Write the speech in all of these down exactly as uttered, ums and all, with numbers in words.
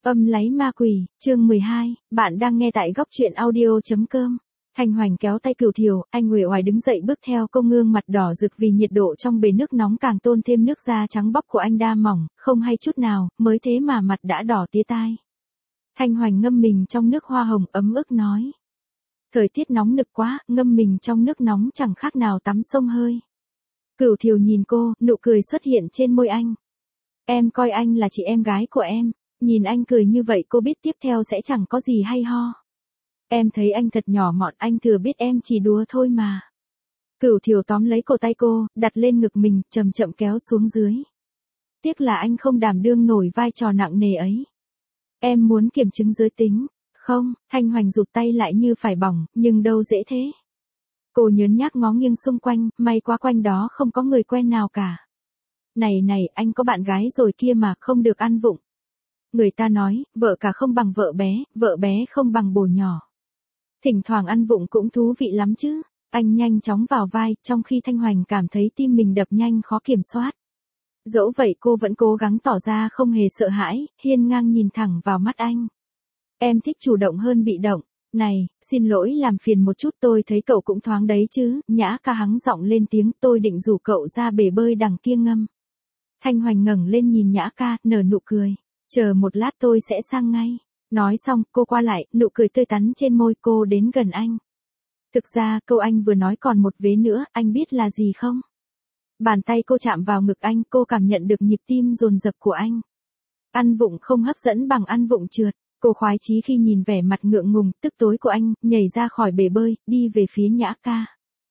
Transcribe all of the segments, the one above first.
Âm lấy ma quỷ, chương mười hai, bạn đang nghe tại góc truyện audio.com. Thanh Hoành kéo tay Cửu Thiều, anh uể oải đứng dậy bước theo cô, ngương mặt đỏ rực vì nhiệt độ trong bể nước nóng càng tôn thêm nước da trắng bóc của anh đa mỏng, không hay chút nào, mới thế mà mặt đã đỏ tía tai. Thanh Hoành ngâm mình trong nước hoa hồng ấm ức nói. Thời tiết nóng nực quá, ngâm mình trong nước nóng chẳng khác nào tắm sông hơi. Cửu Thiều nhìn cô, nụ cười xuất hiện trên môi anh. Em coi anh là chị em gái của em. Nhìn anh cười như vậy cô biết tiếp theo sẽ chẳng có gì hay ho. Em thấy anh thật nhỏ mọn, anh thừa biết em chỉ đùa thôi mà. Cửu Thiều tóm lấy cổ tay cô, đặt lên ngực mình, chậm chậm kéo xuống dưới. Tiếc là anh không đảm đương nổi vai trò nặng nề ấy. Em muốn kiểm chứng giới tính. Không, Thanh Hoành rụt tay lại như phải bỏng, nhưng đâu dễ thế. Cô nhớn nhác ngó nghiêng xung quanh, may quá quanh đó không có người quen nào cả. Này này, anh có bạn gái rồi kia mà, không được ăn vụng. Người ta nói, vợ cả không bằng vợ bé, vợ bé không bằng bồ nhỏ. Thỉnh thoảng ăn vụng cũng thú vị lắm chứ. Anh nhanh chóng vào vai, trong khi Thanh Hoành cảm thấy tim mình đập nhanh khó kiểm soát. Dẫu vậy cô vẫn cố gắng tỏ ra không hề sợ hãi, hiên ngang nhìn thẳng vào mắt anh. Em thích chủ động hơn bị động. Này, xin lỗi làm phiền một chút, tôi thấy cậu cũng thoáng đấy chứ. Nhã ca hắng giọng lên tiếng, tôi định rủ cậu ra bể bơi đằng kia ngâm. Thanh Hoành ngẩng lên nhìn Nhã ca, nở nụ cười. Chờ một lát tôi sẽ sang ngay. Nói xong, cô qua lại, nụ cười tươi tắn trên môi, cô đến gần anh. Thực ra, câu anh vừa nói còn một vế nữa, anh biết là gì không? Bàn tay cô chạm vào ngực anh, cô cảm nhận được nhịp tim dồn dập của anh. Ăn vụng không hấp dẫn bằng ăn vụng trượt. Cô khoái chí khi nhìn vẻ mặt ngượng ngùng, tức tối của anh, nhảy ra khỏi bể bơi, đi về phía Nhã ca.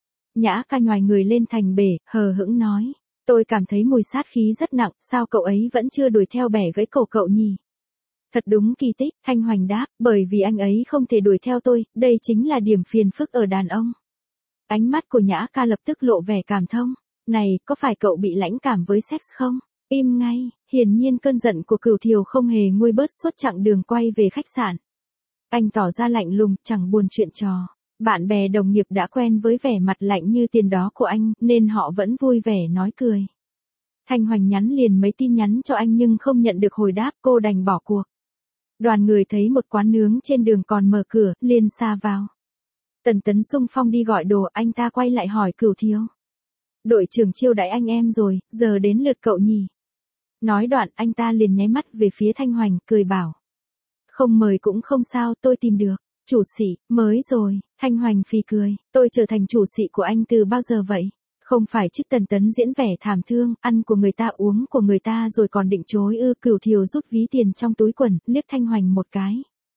Nhã ca nhoài người lên thành bể, hờ hững nói. Tôi cảm thấy mùi sát khí rất nặng, sao cậu ấy vẫn chưa đuổi theo bẻ gãy cổ cậu nhỉ? Thật đúng kỳ tích, Thanh Hoành đáp, bởi vì anh ấy không thể đuổi theo tôi, đây chính là điểm phiền phức ở đàn ông. Ánh mắt của Nhã ca lập tức lộ vẻ cảm thông. Này, có phải cậu bị lãnh cảm với sex không? Im ngay, hiển nhiên cơn giận của Cửu Thiều không hề nguôi bớt suốt chặng đường quay về khách sạn. Anh tỏ ra lạnh lùng, chẳng buồn chuyện trò. Bạn bè đồng nghiệp đã quen với vẻ mặt lạnh như tiền đó của anh, nên họ vẫn vui vẻ nói cười. Thanh Hoành nhắn liền mấy tin nhắn cho anh nhưng không nhận được hồi đáp, cô đành bỏ cuộc. Đoàn người thấy một quán nướng trên đường còn mở cửa, liền xa vào. Tần Tấn xung phong đi gọi đồ, anh ta quay lại hỏi Cửu Thiều. Đội trưởng chiêu đãi anh em rồi, giờ đến lượt cậu nhỉ? Nói đoạn, anh ta liền nháy mắt về phía Thanh Hoành, cười bảo. Không mời cũng không sao, tôi tìm được. Chủ sĩ, mới rồi. Thanh Hoành phì cười, tôi trở thành chủ sĩ của anh từ bao giờ vậy? Không phải chứ. Tần Tấn diễn vẻ thảm thương, ăn của người ta uống của người ta rồi còn định chối ư? Cửu Thiều rút ví tiền trong túi quần, liếc Thanh Hoành một cái.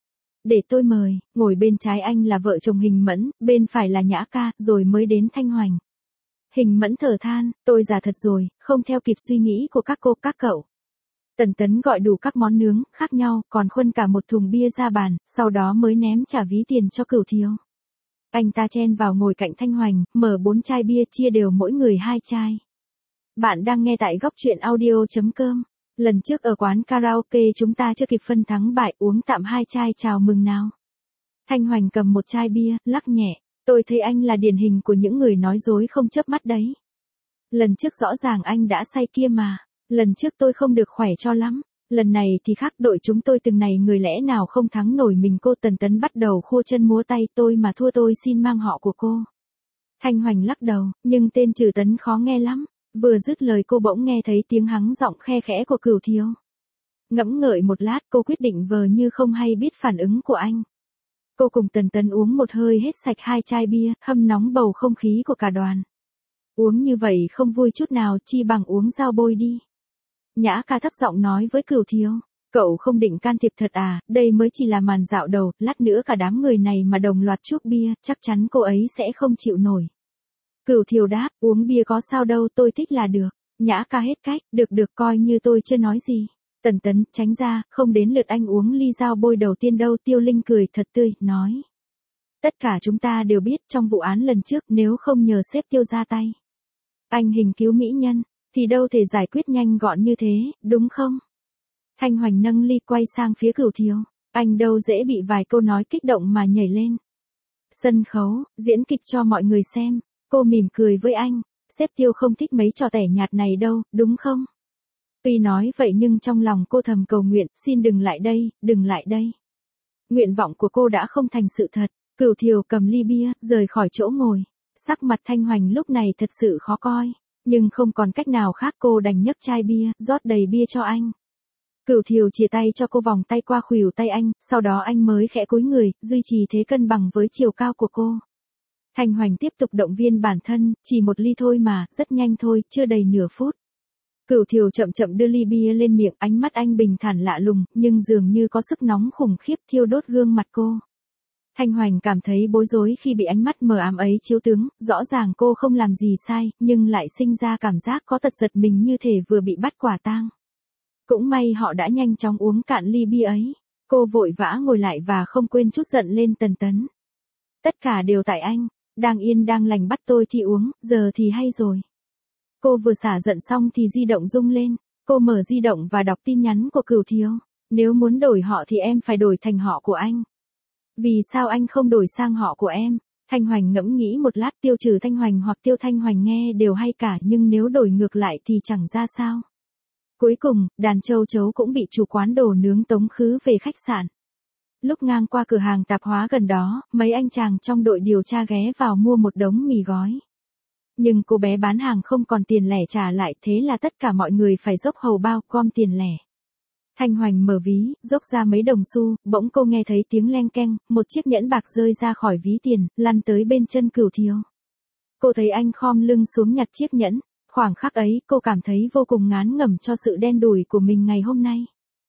Để tôi mời, ngồi bên trái anh là vợ chồng Hình Mẫn, bên phải là Nhã ca, rồi mới đến Thanh Hoành. Hình Mẫn thở than, tôi già thật rồi, không theo kịp suy nghĩ của các cô, các cậu. Tần Tấn gọi đủ các món nướng, khác nhau, còn khuân cả một thùng bia ra bàn, sau đó mới ném trả ví tiền cho Cửu Thiều. Anh ta chen vào ngồi cạnh Thanh Hoành, mở bốn chai bia chia đều mỗi người hai chai. Bạn đang nghe tại góc truyện audio.com. Lần trước ở quán karaoke chúng ta chưa kịp phân thắng bại, uống tạm hai chai chào mừng nào. Thanh Hoành cầm một chai bia, lắc nhẹ. Tôi thấy anh là điển hình của những người nói dối không chớp mắt đấy. Lần trước rõ ràng anh đã say kia mà. Lần trước tôi không được khỏe cho lắm. Lần này thì khác, đội chúng tôi từng này người lẽ nào không thắng nổi mình cô. Tần Tấn bắt đầu khua chân múa tay, tôi mà thua tôi xin mang họ của cô. Thanh Hoành lắc đầu, nhưng tên Trừ Tấn khó nghe lắm. Vừa dứt lời cô bỗng nghe thấy tiếng hắng giọng khe khẽ của Cửu Thiều. Ngẫm ngợi một lát cô quyết định vờ như không hay biết phản ứng của anh. Cô cùng Tần Tấn uống một hơi hết sạch hai chai bia, hâm nóng bầu không khí của cả đoàn. Uống như vậy không vui chút nào, chi bằng uống dao bôi đi. Nhã ca thấp giọng nói với Cửu Thiều. Cậu không định can thiệp thật à, đây mới chỉ là màn dạo đầu, lát nữa cả đám người này mà đồng loạt chuốc bia, chắc chắn cô ấy sẽ không chịu nổi. Cửu Thiều đáp, uống bia có sao đâu, tôi thích là được. Nhã ca hết cách, được được coi như tôi chưa nói gì. Tần Tấn, tránh ra, không đến lượt anh uống ly dao bôi đầu tiên đâu. Tiêu Linh cười thật tươi, nói. Tất cả chúng ta đều biết trong vụ án lần trước, nếu không nhờ sếp Tiêu ra tay. Anh Hình cứu mỹ nhân, thì đâu thể giải quyết nhanh gọn như thế, đúng không? Thanh Hoành nâng ly quay sang phía Cửu Thiều. Anh đâu dễ bị vài câu nói kích động mà nhảy lên. Sân khấu, diễn kịch cho mọi người xem. Cô mỉm cười với anh. Sếp Tiêu không thích mấy trò tẻ nhạt này đâu, đúng không? Tuy nói vậy nhưng trong lòng cô thầm cầu nguyện, xin đừng lại đây, đừng lại đây. Nguyện vọng của cô đã không thành sự thật. Cửu Thiều cầm ly bia, rời khỏi chỗ ngồi. Sắc mặt Thanh Hoành lúc này thật sự khó coi. Nhưng không còn cách nào khác, cô đành nhấc chai bia, rót đầy bia cho anh. Cửu Thiều chìa tay cho cô, vòng tay qua khuỷu tay anh, sau đó anh mới khẽ cúi người, duy trì thế cân bằng với chiều cao của cô. Thanh Hoành tiếp tục động viên bản thân, chỉ một ly thôi mà, rất nhanh thôi, chưa đầy nửa phút. Cửu Thiều chậm chậm đưa ly bia lên miệng, ánh mắt anh bình thản lạ lùng, nhưng dường như có sức nóng khủng khiếp thiêu đốt gương mặt cô. Thanh Hoành cảm thấy bối rối khi bị ánh mắt mờ ám ấy chiếu tướng, rõ ràng cô không làm gì sai, nhưng lại sinh ra cảm giác có tật giật mình như thể vừa bị bắt quả tang. Cũng may họ đã nhanh chóng uống cạn ly bia ấy. Cô vội vã ngồi lại và không quên trút giận lên Tần Tấn. Tất cả đều tại anh, đang yên đang lành bắt tôi thì uống, giờ thì hay rồi. Cô vừa xả giận xong thì di động rung lên, cô mở di động và đọc tin nhắn của Cửu Thiều. Nếu muốn đổi họ thì em phải đổi thành họ của anh. Vì sao anh không đổi sang họ của em? Thanh Hoành ngẫm nghĩ một lát, tiêu trừ Thanh Hoành hoặc tiêu Thanh Hoành nghe đều hay cả, nhưng nếu đổi ngược lại thì chẳng ra sao. Cuối cùng, đàn châu chấu cũng bị chủ quán đồ nướng tống khứ về khách sạn. Lúc ngang qua cửa hàng tạp hóa gần đó, mấy anh chàng trong đội điều tra ghé vào mua một đống mì gói. Nhưng cô bé bán hàng không còn tiền lẻ trả lại, thế là tất cả mọi người phải dốc hầu bao gom tiền lẻ. Thanh Hoành mở ví, dốc ra mấy đồng xu, bỗng cô nghe thấy tiếng leng keng, một chiếc nhẫn bạc rơi ra khỏi ví tiền, lăn tới bên chân Cửu Thiều. Cô thấy anh khom lưng xuống nhặt chiếc nhẫn, khoảng khắc ấy cô cảm thấy vô cùng ngán ngẩm cho sự đen đủi của mình ngày hôm nay.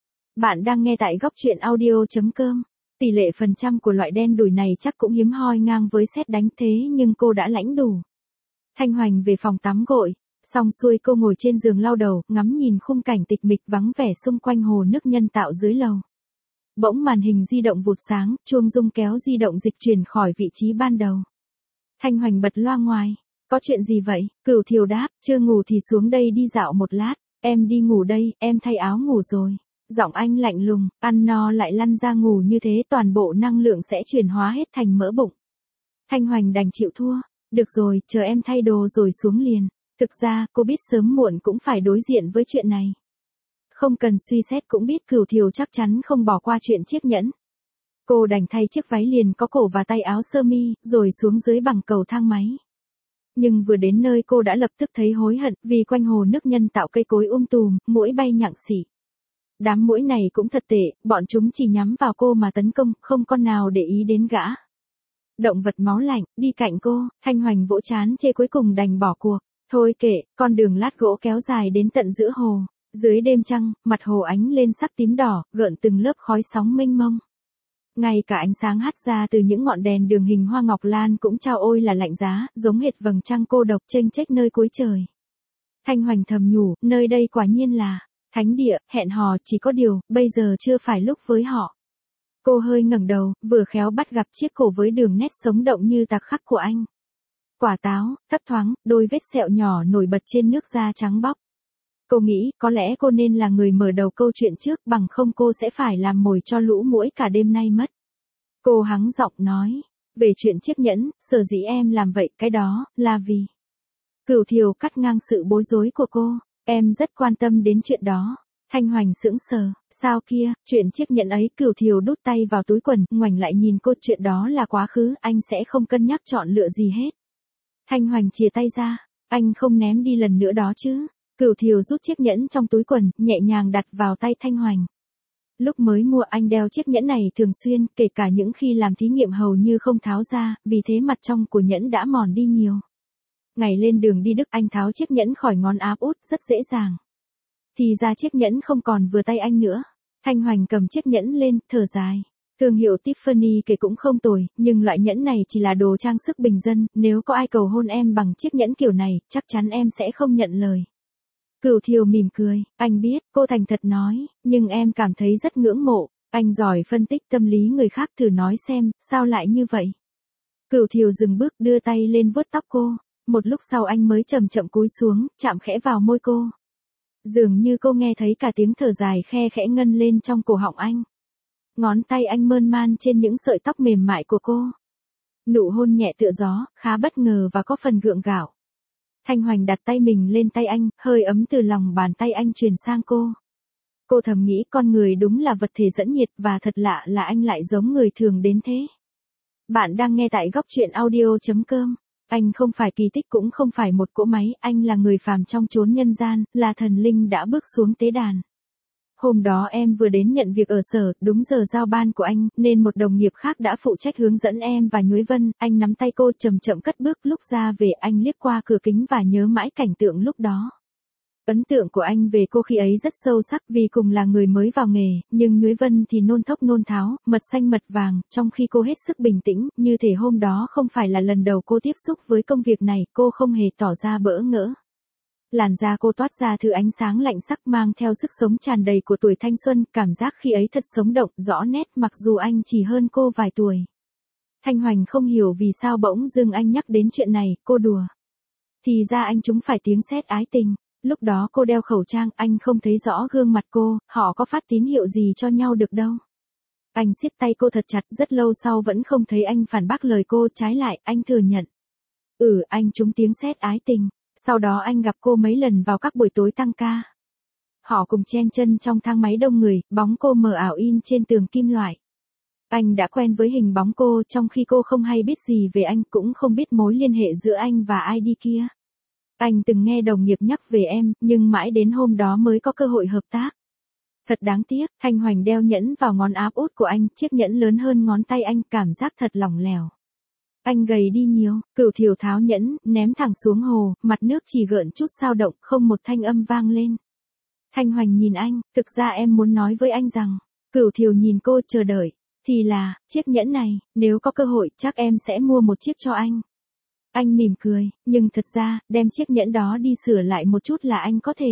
Bạn đang nghe tại góc truyện audio.com. Tỷ lệ phần trăm của loại đen đủi này chắc cũng hiếm hoi ngang với sét đánh, thế nhưng cô đã lãnh đủ. Thanh Hoành về phòng tắm gội, xong xuôi cô ngồi trên giường lau đầu, ngắm nhìn khung cảnh tịch mịch vắng vẻ xung quanh hồ nước nhân tạo dưới lầu. Bỗng màn hình di động vụt sáng, chuông rung kéo di động dịch chuyển khỏi vị trí ban đầu. Thanh Hoành bật loa ngoài. Có chuyện gì vậy? Cửu Thiều đáp, chưa ngủ thì xuống đây đi dạo một lát. Em đi ngủ đây, em thay áo ngủ rồi. Giọng anh lạnh lùng, ăn no lại lăn ra ngủ như thế toàn bộ năng lượng sẽ chuyển hóa hết thành mỡ bụng. Thanh Hoành đành chịu thua. Được rồi, chờ em thay đồ rồi xuống liền. Thực ra, cô biết sớm muộn cũng phải đối diện với chuyện này. Không cần suy xét cũng biết Cửu Thiều chắc chắn không bỏ qua chuyện chiếc nhẫn. Cô đành thay chiếc váy liền có cổ và tay áo sơ mi, rồi xuống dưới bằng cầu thang máy. Nhưng vừa đến nơi cô đã lập tức thấy hối hận, vì quanh hồ nước nhân tạo cây cối um tùm, muỗi bay nhặng xỉ. Đám muỗi này cũng thật tệ, bọn chúng chỉ nhắm vào cô mà tấn công, không con nào để ý đến gã. Động vật máu lạnh, đi cạnh cô, Thanh Hoành vỗ trán chê cuối cùng đành bỏ cuộc. Thôi kệ, con đường lát gỗ kéo dài đến tận giữa hồ. Dưới đêm trăng, mặt hồ ánh lên sắc tím đỏ, gợn từng lớp khói sóng mênh mông. Ngay cả ánh sáng hắt ra từ những ngọn đèn đường hình hoa ngọc lan cũng trao ôi là lạnh giá, giống hệt vầng trăng cô độc chênh chếch nơi cuối trời. Thanh Hoành thầm nhủ, nơi đây quả nhiên là thánh địa, hẹn hò, chỉ có điều, bây giờ chưa phải lúc với họ. Cô hơi ngẩng đầu, vừa khéo bắt gặp chiếc cổ với đường nét sống động như tạc khắc của anh. Quả táo, thấp thoáng, đôi vết sẹo nhỏ nổi bật trên nước da trắng bóc. Cô nghĩ, có lẽ cô nên là người mở đầu câu chuyện trước, bằng không cô sẽ phải làm mồi cho lũ muỗi cả đêm nay mất. Cô hắng giọng nói, về chuyện chiếc nhẫn, sở dĩ em làm vậy, cái đó, là vì... Cửu Thiều cắt ngang sự bối rối của cô, em rất quan tâm đến chuyện đó. Thanh Hoành sững sờ, sao kia, chuyện chiếc nhẫn ấy. Cửu Thiều đút tay vào túi quần, ngoảnh lại nhìn cô, chuyện đó là quá khứ, anh sẽ không cân nhắc chọn lựa gì hết. Thanh Hoành chìa tay ra, anh không ném đi lần nữa đó chứ. Cửu Thiều rút chiếc nhẫn trong túi quần, nhẹ nhàng đặt vào tay Thanh Hoành. Lúc mới mua anh đeo chiếc nhẫn này thường xuyên, kể cả những khi làm thí nghiệm hầu như không tháo ra, vì thế mặt trong của nhẫn đã mòn đi nhiều. Ngày lên đường đi Đức anh tháo chiếc nhẫn khỏi ngón áp út rất dễ dàng. Thì ra chiếc nhẫn không còn vừa tay anh nữa. Thanh Hoành cầm chiếc nhẫn lên, thở dài. Thương hiệu Tiffany kể cũng không tồi, nhưng loại nhẫn này chỉ là đồ trang sức bình dân, nếu có ai cầu hôn em bằng chiếc nhẫn kiểu này, chắc chắn em sẽ không nhận lời. Cửu Thiều mỉm cười, anh biết, cô thành thật nói, nhưng em cảm thấy rất ngưỡng mộ, anh giỏi phân tích tâm lý người khác, thử nói xem, sao lại như vậy. Cửu Thiều dừng bước, đưa tay lên vuốt tóc cô, một lúc sau anh mới chậm chậm cúi xuống, chạm khẽ vào môi cô. Dường như cô nghe thấy cả tiếng thở dài khe khẽ ngân lên trong cổ họng anh. Ngón tay anh mơn man trên những sợi tóc mềm mại của cô. Nụ hôn nhẹ tựa gió, khá bất ngờ và có phần gượng gạo. Thanh Hoành đặt tay mình lên tay anh, hơi ấm từ lòng bàn tay anh truyền sang cô. Cô thầm nghĩ con người đúng là vật thể dẫn nhiệt và thật lạ là anh lại giống người thường đến thế. Bạn đang nghe tại góc truyện audio.com. Anh không phải kỳ tích cũng không phải một cỗ máy, anh là người phàm trong chốn nhân gian, là thần linh đã bước xuống tế đàn. Hôm đó em vừa đến nhận việc ở sở, đúng giờ giao ban của anh, nên một đồng nghiệp khác đã phụ trách hướng dẫn em và Nhuế Vân, anh nắm tay cô chậm chậm cất bước, lúc ra về anh liếc qua cửa kính và nhớ mãi cảnh tượng lúc đó. Ấn tượng của anh về cô khi ấy rất sâu sắc vì cùng là người mới vào nghề, nhưng Nhuế Vân thì nôn thốc nôn tháo, mật xanh mật vàng, trong khi cô hết sức bình tĩnh, như thể hôm đó không phải là lần đầu cô tiếp xúc với công việc này, cô không hề tỏ ra bỡ ngỡ. Làn da cô toát ra thứ ánh sáng lạnh sắc mang theo sức sống tràn đầy của tuổi thanh xuân, cảm giác khi ấy thật sống động, rõ nét mặc dù anh chỉ hơn cô vài tuổi. Thanh Hoành không hiểu vì sao bỗng dưng anh nhắc đến chuyện này, cô đùa. Thì ra anh trúng phải tiếng sét ái tình. Lúc đó cô đeo khẩu trang, anh không thấy rõ gương mặt cô, họ có phát tín hiệu gì cho nhau được đâu. Anh siết tay cô thật chặt, rất lâu sau vẫn không thấy anh phản bác lời cô, trái lại, anh thừa nhận. Ừ, anh trúng tiếng sét ái tình. Sau đó anh gặp cô mấy lần vào các buổi tối tăng ca. Họ cùng chen chân trong thang máy đông người, bóng cô mờ ảo in trên tường kim loại. Anh đã quen với hình bóng cô trong khi cô không hay biết gì về anh, cũng không biết mối liên hệ giữa anh và ai đi kia. Anh từng nghe đồng nghiệp nhắc về em, nhưng mãi đến hôm đó mới có cơ hội hợp tác. Thật đáng tiếc, Thanh Hoành đeo nhẫn vào ngón áp út của anh, chiếc nhẫn lớn hơn ngón tay anh, cảm giác thật lỏng lẻo. Anh gầy đi nhiều, Cửu Thiều tháo nhẫn, ném thẳng xuống hồ, mặt nước chỉ gợn chút xao động, không một thanh âm vang lên. Thanh Hoành nhìn anh, thực ra em muốn nói với anh rằng, Cửu Thiều nhìn cô chờ đợi, thì là, chiếc nhẫn này, nếu có cơ hội chắc em sẽ mua một chiếc cho anh. Anh mỉm cười, nhưng thật ra, đem chiếc nhẫn đó đi sửa lại một chút là anh có thể.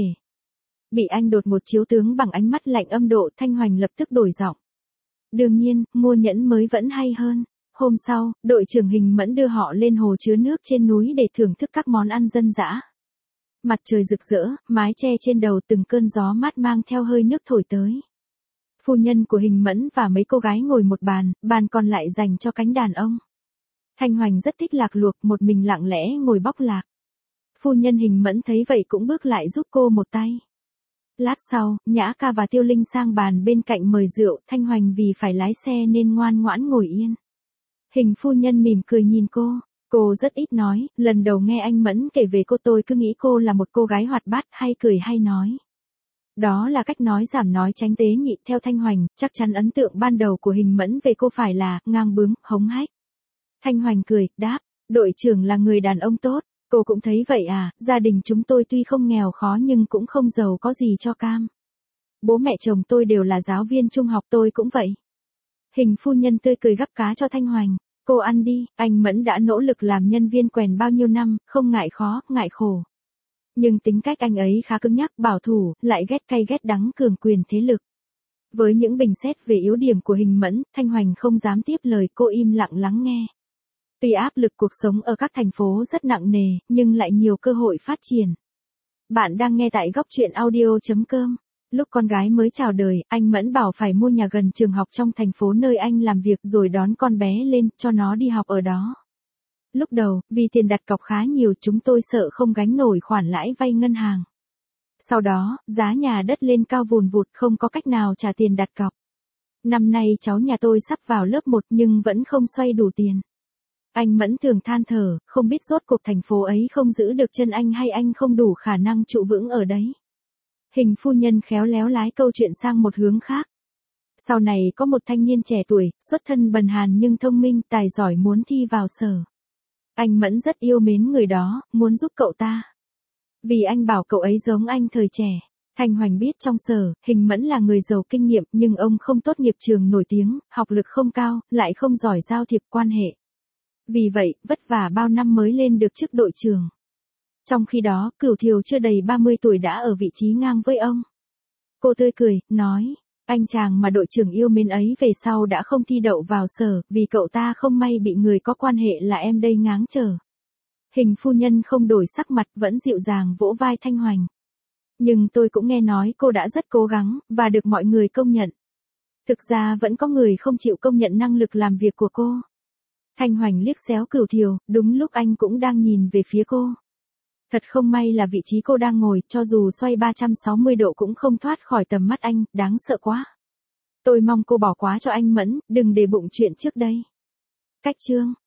Bị anh đột một chiếu tướng bằng ánh mắt lạnh âm độ, Thanh Hoành lập tức đổi giọng. Đương nhiên, mua nhẫn mới vẫn hay hơn. Hôm sau, đội trưởng Hình Mẫn đưa họ lên hồ chứa nước trên núi để thưởng thức các món ăn dân dã. Mặt trời rực rỡ, mái che trên đầu, từng cơn gió mát mang theo hơi nước thổi tới. Phu nhân của Hình Mẫn và mấy cô gái ngồi một bàn, bàn còn lại dành cho cánh đàn ông. Thanh Hoành rất thích lạc luộc, một mình lặng lẽ ngồi bóc lạc. Phu nhân Hình Mẫn thấy vậy cũng bước lại giúp cô một tay. Lát sau, Nhã Ca và Tiêu Linh sang bàn bên cạnh mời rượu, Thanh Hoành vì phải lái xe nên ngoan ngoãn ngồi yên. Hình phu nhân mỉm cười nhìn cô, cô rất ít nói, lần đầu nghe anh Mẫn kể về cô tôi cứ nghĩ cô là một cô gái hoạt bát, hay cười hay nói. Đó là cách nói giảm nói tránh tế nhị, theo Thanh Hoành, chắc chắn ấn tượng ban đầu của Hình Mẫn về cô phải là, ngang bướng, hống hách. Thanh Hoành cười, đáp, đội trưởng là người đàn ông tốt, cô cũng thấy vậy à, gia đình chúng tôi tuy không nghèo khó nhưng cũng không giàu có gì cho cam. Bố mẹ chồng tôi đều là giáo viên trung học, tôi cũng vậy. Hình phu nhân tươi cười gắp cá cho Thanh Hoành, cô ăn đi, anh Mẫn đã nỗ lực làm nhân viên quèn bao nhiêu năm, không ngại khó, ngại khổ. Nhưng tính cách anh ấy khá cứng nhắc, bảo thủ, lại ghét cay ghét đắng, cường quyền thế lực. Với những bình xét về yếu điểm của Hình Mẫn, Thanh Hoành không dám tiếp lời, cô im lặng lắng nghe. Tuy áp lực cuộc sống ở các thành phố rất nặng nề, nhưng lại nhiều cơ hội phát triển. Bạn đang nghe tại góc truyện audio.com. Lúc con gái mới chào đời, anh Mẫn bảo phải mua nhà gần trường học trong thành phố nơi anh làm việc rồi đón con bé lên, cho nó đi học ở đó. Lúc đầu, vì tiền đặt cọc khá nhiều, chúng tôi sợ không gánh nổi khoản lãi vay ngân hàng. Sau đó, giá nhà đất lên cao vùn vụt, không có cách nào trả tiền đặt cọc. Năm nay cháu nhà tôi sắp vào lớp một nhưng vẫn không xoay đủ tiền. Anh Mẫn thường than thở, không biết rốt cuộc thành phố ấy không giữ được chân anh hay anh không đủ khả năng trụ vững ở đấy. Hình phu nhân khéo léo lái câu chuyện sang một hướng khác. Sau này có một thanh niên trẻ tuổi, xuất thân bần hàn nhưng thông minh, tài giỏi muốn thi vào sở. Anh Mẫn rất yêu mến người đó, muốn giúp cậu ta. Vì anh bảo cậu ấy giống anh thời trẻ. Thanh Hoành biết trong sở, Hình Mẫn là người giàu kinh nghiệm nhưng ông không tốt nghiệp trường nổi tiếng, học lực không cao, lại không giỏi giao thiệp quan hệ. Vì vậy, vất vả bao năm mới lên được chức đội trưởng. Trong khi đó, Cửu Thiều chưa đầy ba mươi tuổi đã ở vị trí ngang với ông. Cô tươi cười, nói, anh chàng mà đội trưởng yêu mến ấy về sau đã không thi đậu vào sở, vì cậu ta không may bị người có quan hệ là em đây ngáng trở. Hình phu nhân không đổi sắc mặt, vẫn dịu dàng vỗ vai Thanh Hoành. Nhưng tôi cũng nghe nói cô đã rất cố gắng, và được mọi người công nhận. Thực ra vẫn có người không chịu công nhận năng lực làm việc của cô. Thanh Hoành liếc xéo Cửu Thiều, đúng lúc anh cũng đang nhìn về phía cô. Thật không may là vị trí cô đang ngồi, cho dù xoay ba trăm sáu mươi độ cũng không thoát khỏi tầm mắt anh, đáng sợ quá. Tôi mong cô bỏ qua cho anh Mẫn, đừng để bụng chuyện trước đây. Cách chương